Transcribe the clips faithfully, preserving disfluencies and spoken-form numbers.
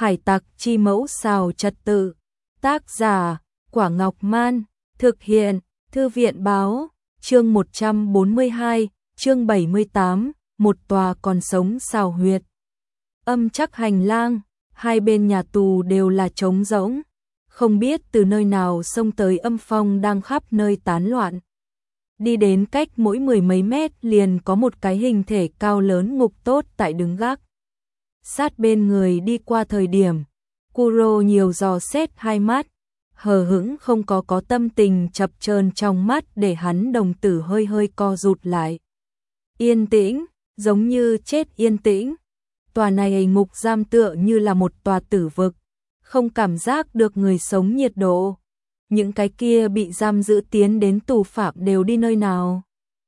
Hải tặc chi mẫu xào trật tự. Tác giả, Quả Ngọc Man. Thực hiện, Thư viện Báo. Chương một trăm bốn mươi hai, chương bảy mươi tám, một tòa còn sống xào huyệt. Âm chắc hành lang, hai bên nhà tù đều là trống rỗng. Không biết từ nơi nào xông tới âm phong đang khắp nơi tán loạn. Đi đến cách mỗi mười mấy mét liền có một cái hình thể cao lớn ngục tốt tại đứng gác. Sát bên người đi qua thời điểm, Kuro nhiều dò xét hai mắt, hờ hững không có có tâm tình chập chờn trong mắt để hắn đồng tử hơi hơi co rụt lại. Yên tĩnh, giống như chết yên tĩnh. Tòa này ngục giam tựa như là một tòa tử vực, không cảm giác được người sống nhiệt độ. Những cái kia bị giam giữ tiến đến tù phạm đều đi nơi nào?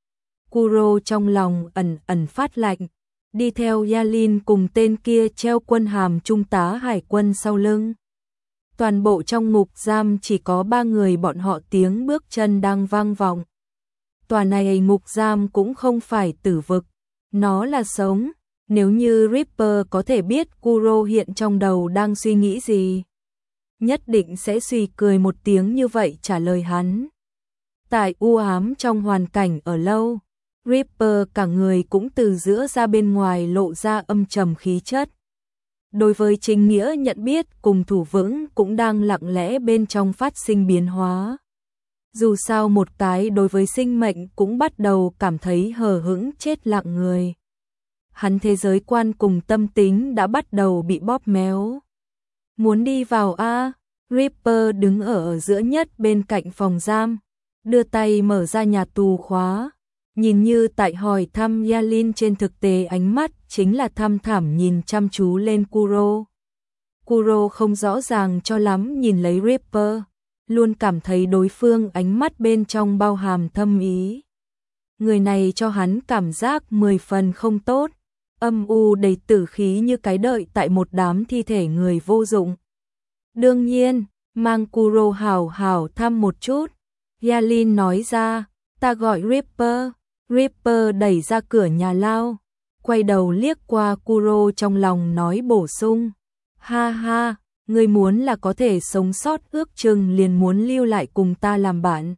Kuro trong lòng ẩn ẩn phát lạnh, đi theo Yalin cùng tên kia treo quân hàm trung tá hải quân sau lưng. Toàn bộ trong ngục giam chỉ có ba người bọn họ tiếng bước chân đang vang vọng. Tòa này ngục giam cũng không phải tử vực, nó là sống. Nếu như Ripper có thể biết Kuro hiện trong đầu đang suy nghĩ gì, nhất định sẽ suy cười một tiếng như vậy trả lời hắn. Tại u ám trong hoàn cảnh ở lâu, Ripper cả người cũng từ giữa ra bên ngoài lộ ra âm trầm khí chất. Đối với chính nghĩa nhận biết cùng thủ vững cũng đang lặng lẽ bên trong phát sinh biến hóa. Dù sao một cái đối với sinh mệnh cũng bắt đầu cảm thấy hờ hững chết lặng người. Hắn thế giới quan cùng tâm tính đã bắt đầu bị bóp méo. Muốn đi vào a? Ripper đứng ở giữa nhất bên cạnh phòng giam, đưa tay mở ra nhà tù khóa, nhìn như tại hỏi thăm Yalin, trên thực tế ánh mắt chính là thăm thẳm nhìn chăm chú lên Kuro. Kuro không rõ ràng cho lắm nhìn lấy Ripper, luôn cảm thấy đối phương ánh mắt bên trong bao hàm thâm ý. Người này cho hắn cảm giác mười phần không tốt, âm u đầy tử khí như cái đợi tại một đám thi thể người vô dụng. Đương nhiên, mang Kuro hảo hảo thăm một chút. Yalin nói ra, ta gọi Ripper. Ripper đẩy ra cửa nhà lao, quay đầu liếc qua Kuro trong lòng nói bổ sung. Ha ha, ngươi muốn là có thể sống sót ước chừng liền muốn lưu lại cùng ta làm bạn.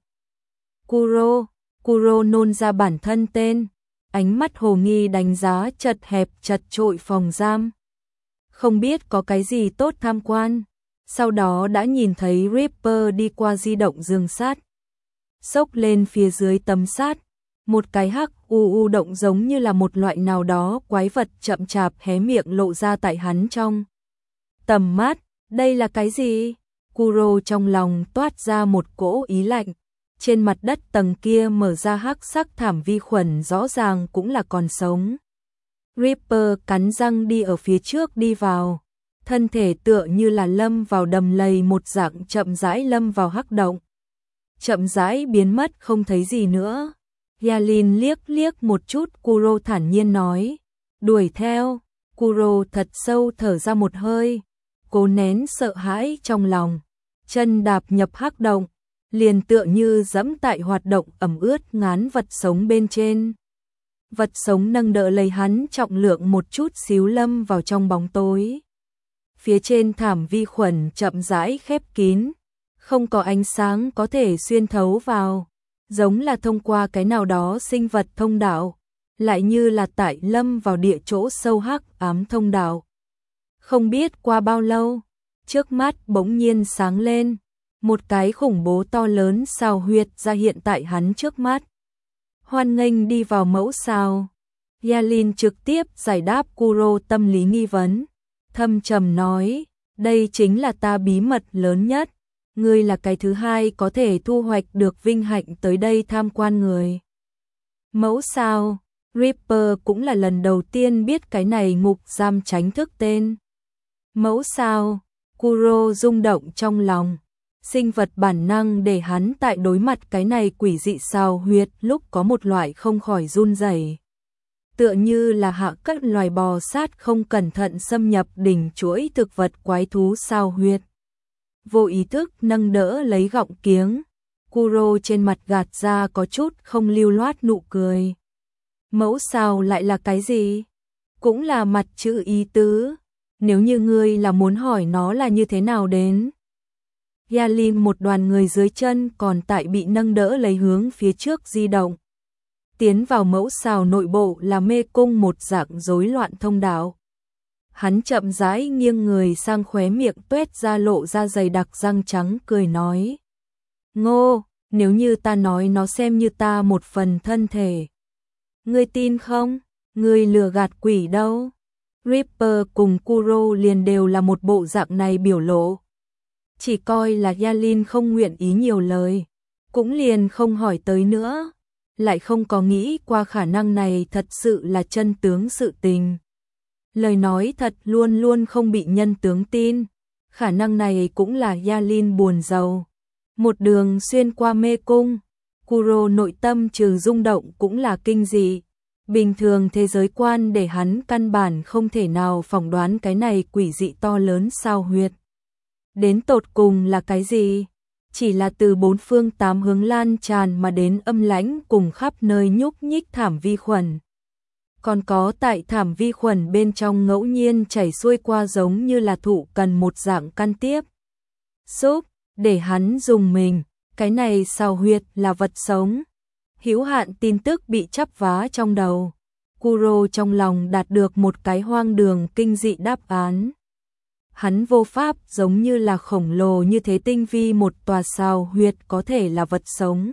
Kuro, Kuro nôn ra bản thân tên, ánh mắt hồ nghi đánh giá chật hẹp chật chội phòng giam. Không biết có cái gì tốt tham quan. Sau đó đã nhìn thấy Ripper đi qua di động giường sát, xốc lên phía dưới tấm sát, một cái hắc u u động giống như là một loại nào đó quái vật chậm chạp hé miệng lộ ra tại hắn trong tầm mắt. Đây là cái gì? Kuro trong lòng toát ra một cỗ ý lạnh. Trên mặt đất tầng kia mở ra hắc sắc thảm vi khuẩn rõ ràng cũng là còn sống. Ripper cắn răng đi ở phía trước đi vào, thân thể tựa như là lâm vào đầm lầy một dạng chậm rãi lâm vào hắc động. Chậm rãi biến mất không thấy gì nữa. Yalin liếc liếc một chút Kuro thản nhiên nói, đuổi theo. Kuro thật sâu thở ra một hơi, cố nén sợ hãi trong lòng, chân đạp nhập hắc động, liền tựa như dẫm tại hoạt động ẩm ướt ngán vật sống bên trên. Vật sống nâng đỡ lấy hắn trọng lượng một chút xíu lâm vào trong bóng tối. Phía trên thảm vi khuẩn chậm rãi khép kín, không có ánh sáng có thể xuyên thấu vào, giống là thông qua cái nào đó sinh vật thông đạo, lại như là tại lâm vào địa chỗ sâu hắc ám thông đạo. Không biết qua bao lâu, trước mắt bỗng nhiên sáng lên, một cái khủng bố to lớn xào huyệt ra hiện tại hắn trước mắt. Hoan nghênh đi vào mẫu xào. Yalin trực tiếp giải đáp Kuro tâm lý nghi vấn, thâm trầm nói, đây chính là ta bí mật lớn nhất. Ngươi là cái thứ hai có thể thu hoạch được vinh hạnh tới đây tham quan người. Mẫu sao? Ripper cũng là lần đầu tiên biết cái này ngục giam tránh thức tên. Mẫu sao? Kuro rung động trong lòng. Sinh vật bản năng để hắn tại đối mặt cái này quỷ dị xào huyệt lúc có một loại không khỏi run rẩy. Tựa như là hạ các loài bò sát không cẩn thận xâm nhập đỉnh chuỗi thực vật quái thú xào huyệt. Vô ý thức nâng đỡ lấy gọng kiếng, Kuro trên mặt gạt ra có chút không lưu loát nụ cười. Mẫu sao lại là cái gì? Cũng là mặt chữ ý tứ. nếu như ngươi là muốn hỏi nó là như thế nào đến. Yalin một đoàn người dưới chân còn tại bị nâng đỡ lấy hướng phía trước di động. Tiến vào mẫu xào nội bộ là mê cung một dạng rối loạn thông đạo. Hắn chậm rãi nghiêng người sang, khóe miệng tuét ra lộ ra dày đặc răng trắng, cười nói. Ngô, nếu như ta nói nó xem như ta một phần thân thể, ngươi tin không? Ngươi lừa gạt quỷ đâu. Ripper cùng Kuro liền đều là một bộ dạng này biểu lộ. Chỉ coi là Yalin không nguyện ý nhiều lời, cũng liền không hỏi tới nữa. Lại không có nghĩ qua khả năng này thật sự là chân tướng sự tình. Lời nói thật luôn luôn không bị nhân tướng tin. Khả năng này cũng là Yalin buồn giàu. Một đường xuyên qua mê cung, Kuro nội tâm trừ rung động cũng là kinh dị. Bình thường thế giới quan để hắn căn bản không thể nào phỏng đoán cái này quỷ dị to lớn sao huyệt. Đến tột cùng là cái gì? Chỉ là từ bốn phương tám hướng lan tràn mà đến âm lãnh cùng khắp nơi nhúc nhích thảm vi khuẩn. Còn có tại thảm vi khuẩn bên trong ngẫu nhiên chảy xuôi qua giống như là thụ cần một dạng căn tiếp. Xúc, để hắn dùng mình, cái này sao huyệt là vật sống. Hữu hạn tin tức bị chắp vá trong đầu. Kuro trong lòng đạt được một cái hoang đường kinh dị đáp án. Hắn vô pháp giống như là khổng lồ như thế tinh vi một tòa sao huyệt có thể là vật sống.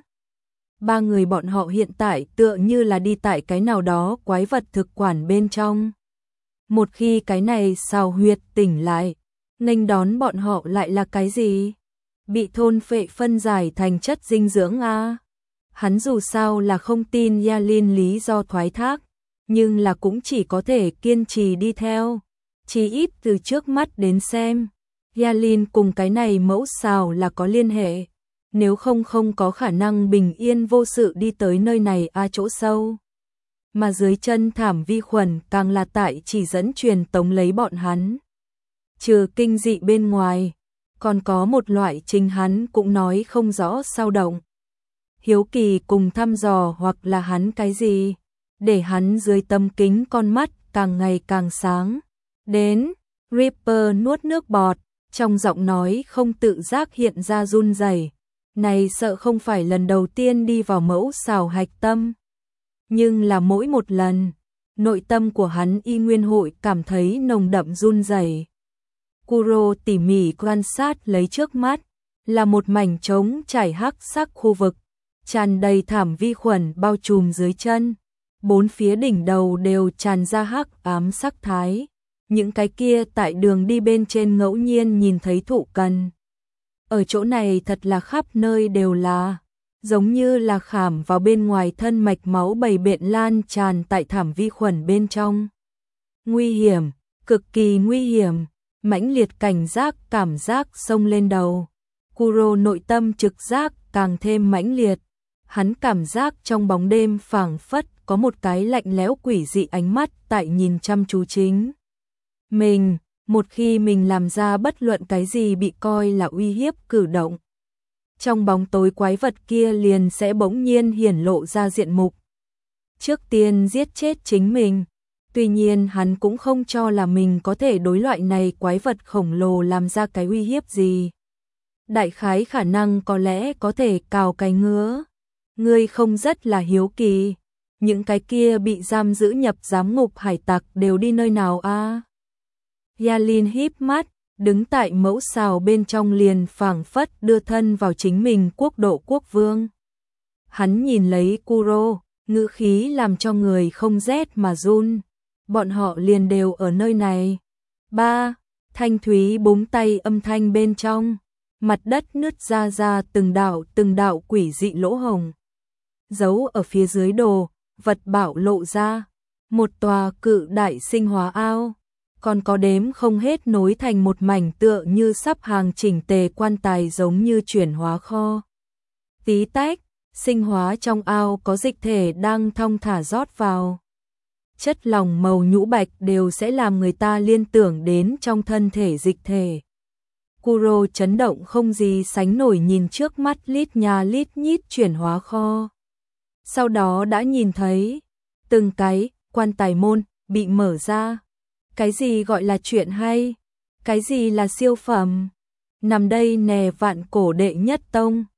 Ba người bọn họ hiện tại tựa như là đi tại cái nào đó quái vật thực quản bên trong. Một khi cái này sao huyệt tỉnh lại, nghênh đón bọn họ lại là cái gì? Bị thôn phệ phân giải thành chất dinh dưỡng a. Hắn dù sao là không tin Yalin lý do thoái thác, nhưng là cũng chỉ có thể kiên trì đi theo. Chỉ ít từ trước mắt đến xem, Yalin cùng cái này mẫu xào là có liên hệ. Nếu không không có khả năng bình yên vô sự đi tới nơi này a chỗ sâu. Mà dưới chân thảm vi khuẩn càng là tại chỉ dẫn truyền tống lấy bọn hắn. Trừ kinh dị bên ngoài, còn có một loại chính hắn cũng nói không rõ sao động. Hiếu kỳ cùng thăm dò hoặc là hắn cái gì, để hắn dưới tấm kính con mắt càng ngày càng sáng. Đến, Ripper nuốt nước bọt, trong giọng nói không tự giác hiện ra run rẩy. Này sợ không phải lần đầu tiên đi vào mẫu xào hạch tâm. Nhưng là mỗi một lần, nội tâm của hắn y nguyên hội cảm thấy nồng đậm run rẩy. Kuro tỉ mỉ quan sát lấy trước mắt, là một mảnh trống trải hắc sắc khu vực, tràn đầy thảm vi khuẩn bao trùm dưới chân. Bốn phía đỉnh đầu đều tràn ra hắc ám sắc thái. Những cái kia tại đường đi bên trên ngẫu nhiên nhìn thấy thụ cần. Ở chỗ này thật là khắp nơi đều là, giống như là khảm vào bên ngoài thân mạch máu bầy bện lan tràn tại thảm vi khuẩn bên trong. Nguy hiểm, cực kỳ nguy hiểm, mãnh liệt cảnh giác cảm giác xông lên đầu. Kuro nội tâm trực giác càng thêm mãnh liệt. Hắn cảm giác trong bóng đêm phảng phất có một cái lạnh lẽo quỷ dị ánh mắt tại nhìn chăm chú chính mình. Một khi mình làm ra bất luận cái gì bị coi là uy hiếp cử động, trong bóng tối quái vật kia liền sẽ bỗng nhiên hiển lộ ra diện mục. Trước tiên giết chết chính mình. Tuy nhiên hắn cũng không cho là mình có thể đối loại này quái vật khổng lồ làm ra cái uy hiếp gì. Đại khái khả năng có lẽ có thể cào cái ngứa. Ngươi không rất là hiếu kỳ. Những cái kia bị giam giữ nhập giám ngục hải tặc đều đi nơi nào a? À? Yalin híp mắt, đứng tại mẫu xào bên trong liền phảng phất đưa thân vào chính mình quốc độ quốc vương. Hắn nhìn lấy Kuro, ngữ khí làm cho người không rét mà run. Bọn họ liền đều ở nơi này. Ba, thanh thúy búng tay âm thanh bên trong. Mặt đất nứt ra ra từng đạo từng đạo quỷ dị lỗ hồng. Giấu ở phía dưới đồ, vật bảo lộ ra. Một tòa cự đại sinh hóa ao. Còn có đếm không hết nối thành một mảnh tựa như sắp hàng chỉnh tề quan tài giống như chuyển hóa kho. Tí tách, sinh hóa trong ao có dịch thể đang thong thả rót vào. Chất lỏng màu nhũ bạch đều sẽ làm người ta liên tưởng đến trong thân thể dịch thể. Kuro chấn động không gì sánh nổi nhìn trước mắt lít nhà lít nhít chuyển hóa kho. Sau đó đã nhìn thấy từng cái quan tài môn bị mở ra. Cái gì gọi là chuyện hay? Cái gì là siêu phẩm? Nằm đây nè vạn cổ đệ nhất tông.